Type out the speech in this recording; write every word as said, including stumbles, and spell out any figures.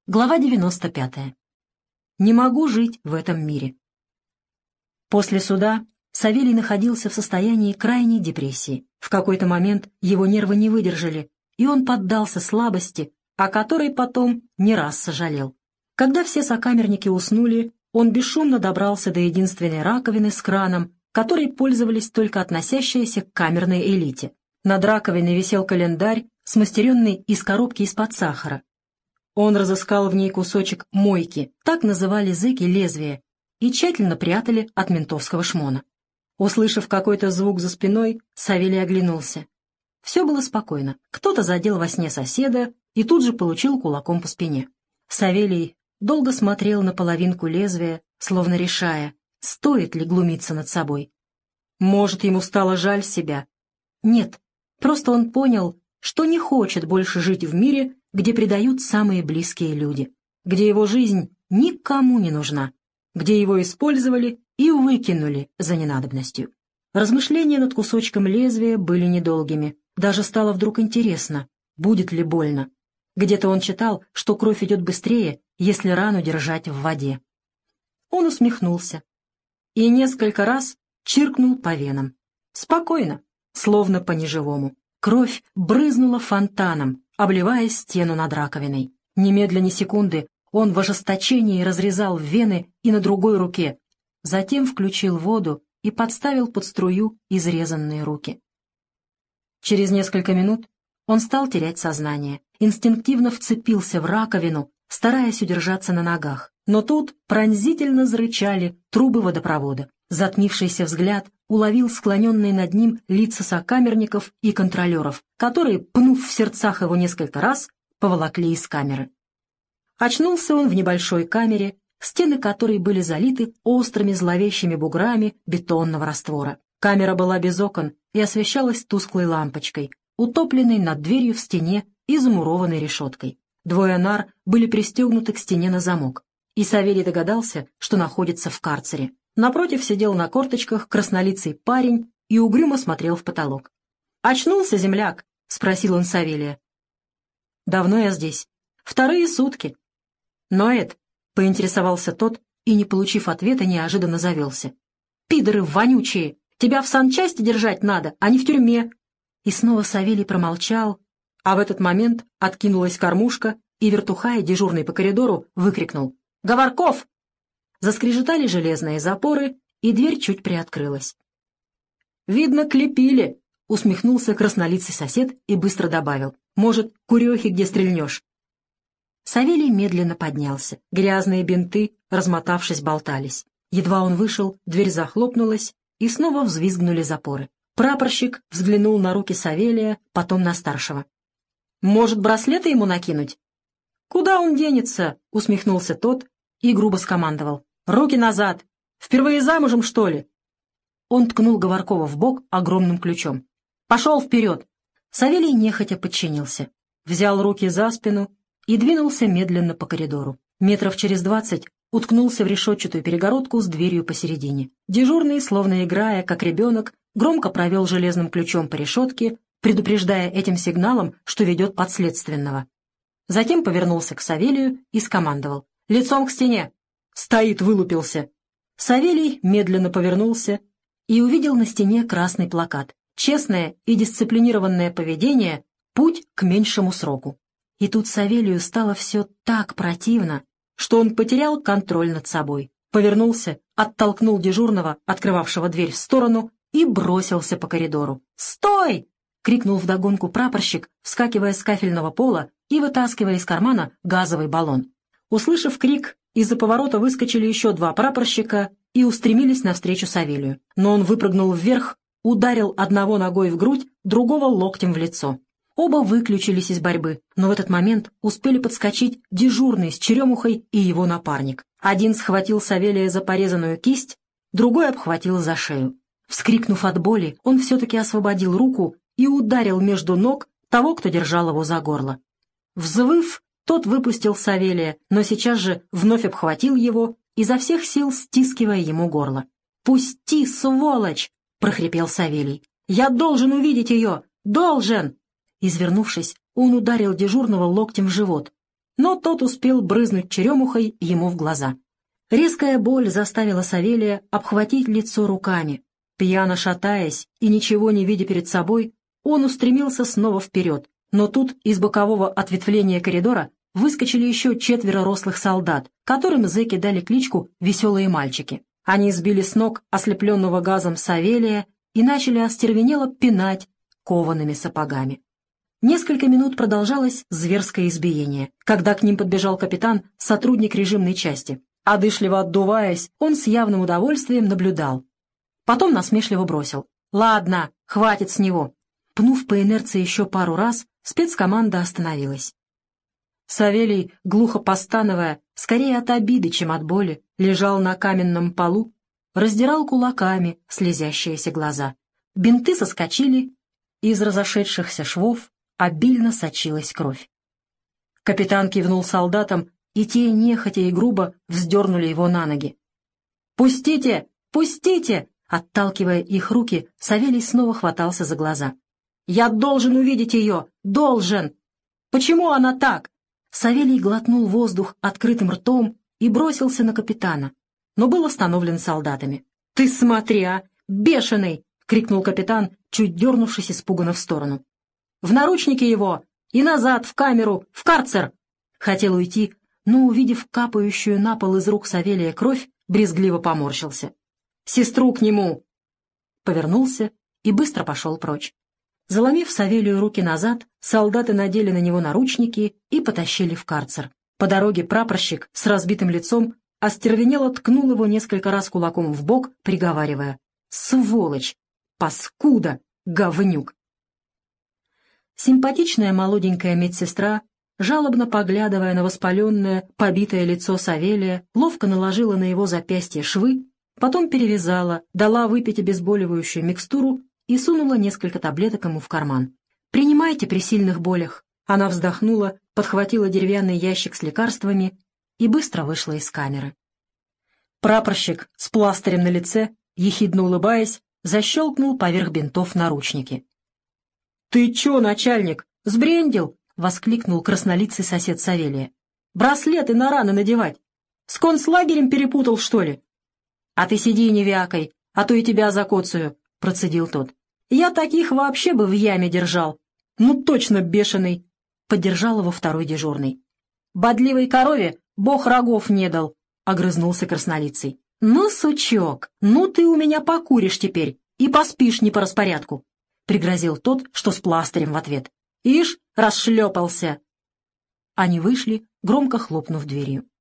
Глава девяносто пятая. Не могу жить в этом мире. После суда Савелий находился в состоянии крайней депрессии. В какой-то момент его нервы не выдержали, и он поддался слабости, о которой потом не раз сожалел. Когда все сокамерники уснули, он бесшумно добрался до единственной раковины с краном, которой пользовались только относящиеся к камерной элите. Над раковиной висел календарь, смастеренный из коробки из-под сахара. Он разыскал в ней кусочек мойки, так называли зэки лезвие, и тщательно прятали от ментовского шмона. Услышав какой-то звук за спиной, Савелий оглянулся. Все было спокойно. Кто-то задел во сне соседа и тут же получил кулаком по спине. Савелий долго смотрел на половинку лезвия, словно решая, стоит ли глумиться над собой. Может, ему стало жаль себя? Нет, просто он понял, что не хочет больше жить в мире, где предают самые близкие люди, где его жизнь никому не нужна, где его использовали и выкинули за ненадобностью. Размышления над кусочком лезвия были недолгими. Даже стало вдруг интересно, будет ли больно. Где-то он читал, что кровь идет быстрее, если рану держать в воде. Он усмехнулся и несколько раз чиркнул по венам. Спокойно, словно по неживому. Кровь брызнула фонтаном, обливая стену над раковиной. Немедленно ни секунды он в ожесточении разрезал вены и на другой руке, затем включил воду и подставил под струю изрезанные руки. Через несколько минут он стал терять сознание, инстинктивно вцепился в раковину, стараясь удержаться на ногах. Но тут пронзительно зарычали трубы водопровода. Затмившийся взгляд уловил склоненные над ним лица сокамерников и контролеров, которые, пнув в сердцах его несколько раз, поволокли из камеры. Очнулся он в небольшой камере, стены которой были залиты острыми зловещими буграми бетонного раствора. Камера была без окон и освещалась тусклой лампочкой, утопленной над дверью в стене и замурованной решеткой. Двое нар были пристегнуты к стене на замок, и Савелий догадался, что находится в карцере. Напротив сидел на корточках краснолицый парень и угрюмо смотрел в потолок. «Очнулся, земляк?» — спросил он Савелия. «Давно я здесь. Вторые сутки». «Ноэт?» — поинтересовался тот и, не получив ответа, неожиданно завелся. «Пидоры вонючие! Тебя в санчасти держать надо, а не в тюрьме!» И снова Савелий промолчал, а в этот момент откинулась кормушка, и вертухай, дежурный по коридору, выкрикнул: «Говорков!» Заскрежетали железные запоры, и дверь чуть приоткрылась. «Видно, клепили», — усмехнулся краснолицый сосед и быстро добавил: «Может, курехи где стрельнешь?» Савелий медленно поднялся. Грязные бинты, размотавшись, болтались. Едва он вышел, дверь захлопнулась, и снова взвизгнули запоры. Прапорщик взглянул на руки Савелия, потом на старшего. «Может, браслеты ему накинуть?» «Куда он денется?» — усмехнулся тот и грубо скомандовал: «Руки назад! Впервые замужем, что ли?» Он ткнул Говоркова в бок огромным ключом. «Пошел вперед!» Савелий нехотя подчинился, взял руки за спину и двинулся медленно по коридору. Метров через двадцать уткнулся в решетчатую перегородку с дверью посередине. Дежурный, словно играя, как ребенок, громко провел железным ключом по решетке, предупреждая этим сигналом, что ведет подследственного. Затем повернулся к Савелию и скомандовал: «Лицом к стене!» «Стоит, вылупился!» Савелий медленно повернулся и увидел на стене красный плакат: «Честное и дисциплинированное поведение — путь к меньшему сроку». И тут Савелию стало все так противно, что он потерял контроль над собой, повернулся, оттолкнул дежурного, открывавшего дверь, в сторону, и бросился по коридору. «Стой!» — крикнул вдогонку прапорщик, вскакивая с кафельного пола и вытаскивая из кармана газовый баллон. Услышав крик, из-за поворота выскочили еще два прапорщика и устремились навстречу Савелию. Но он выпрыгнул вверх, ударил одного ногой в грудь, другого локтем в лицо. Оба выключились из борьбы, но в этот момент успели подскочить дежурный с черемухой и его напарник. Один схватил Савелия за порезанную кисть, другой обхватил за шею. Вскрикнув от боли, он все-таки освободил руку и ударил между ног того, кто держал его за горло. Взвыв, тот выпустил Савелия, но сейчас же вновь обхватил его, изо всех сил стискивая ему горло. «Пусти, сволочь!» — прохрипел Савелий. «Я должен увидеть ее! Должен!» Извернувшись, он ударил дежурного локтем в живот. но тот успел брызнуть черемухой ему в глаза. Резкая боль заставила Савелия обхватить лицо руками. Пьяно шатаясь и ничего не видя перед собой, он устремился снова вперед, но тут из бокового ответвления коридора выскочили еще четверо рослых солдат, которым зэки дали кличку «Веселые мальчики». Они сбили с ног ослепленного газом Савелия и начали остервенело пинать коваными сапогами. Несколько минут продолжалось зверское избиение, когда к ним подбежал капитан, сотрудник режимной части. Одышливо отдуваясь, он с явным удовольствием наблюдал. Потом насмешливо бросил: «Ладно, хватит с него». Пнув по инерции еще пару раз, спецкоманда остановилась. Савелий, глухо постановая, скорее от обиды, чем от боли, лежал на каменном полу, раздирал кулаками слезящиеся глаза. Бинты соскочили, из разошедшихся швов обильно сочилась кровь. Капитан кивнул солдатам, и те нехотя и грубо вздернули его на ноги. «Пустите! Пустите!» Отталкивая их руки, Савелий снова хватался за глаза. «Я должен увидеть ее! Должен! Почему она так?» Савелий глотнул воздух открытым ртом и бросился на капитана, но был остановлен солдатами. «Ты смотри, а! Бешеный!» — крикнул капитан, чуть дернувшись испуганно в сторону. «В наручники его! И назад, в камеру, в карцер!» Хотел уйти, но, увидев капающую на пол из рук Савелия кровь, брезгливо поморщился. «Сестру к нему!» Повернулся и быстро пошел прочь. Заломив Савелию руки назад, солдаты надели на него наручники и потащили в карцер. По дороге прапорщик с разбитым лицом остервенело ткнул его несколько раз кулаком в бок, приговаривая: «Сволочь! Паскуда! Говнюк!» Симпатичная молоденькая медсестра, жалобно поглядывая на воспаленное, побитое лицо Савелия, ловко наложила на его запястье швы, потом перевязала, дала выпить обезболивающую микстуру и сунула несколько таблеток ему в карман. «Принимайте при сильных болях». Она вздохнула, подхватила деревянный ящик с лекарствами и быстро вышла из камеры. Прапорщик с пластырем на лице, ехидно улыбаясь, защелкнул поверх бинтов наручники. «Ты чё, начальник, сбрендил?» — воскликнул краснолицый сосед Савелия. «Браслеты на раны надевать? С концлагерем перепутал, что ли?» «А ты сиди не вякай, а то и тебя закоцаю», — процедил тот. «Я таких вообще бы в яме держал. Ну точно бешеный», — поддержал его второй дежурный. «Бодливой корове бог рогов не дал», — огрызнулся краснолицый. «Ну, сучок, ну ты у меня покуришь теперь и поспишь не по распорядку», — пригрозил тот, что с пластырем в ответ. «Ишь, расшлепался». Они вышли, громко хлопнув дверью.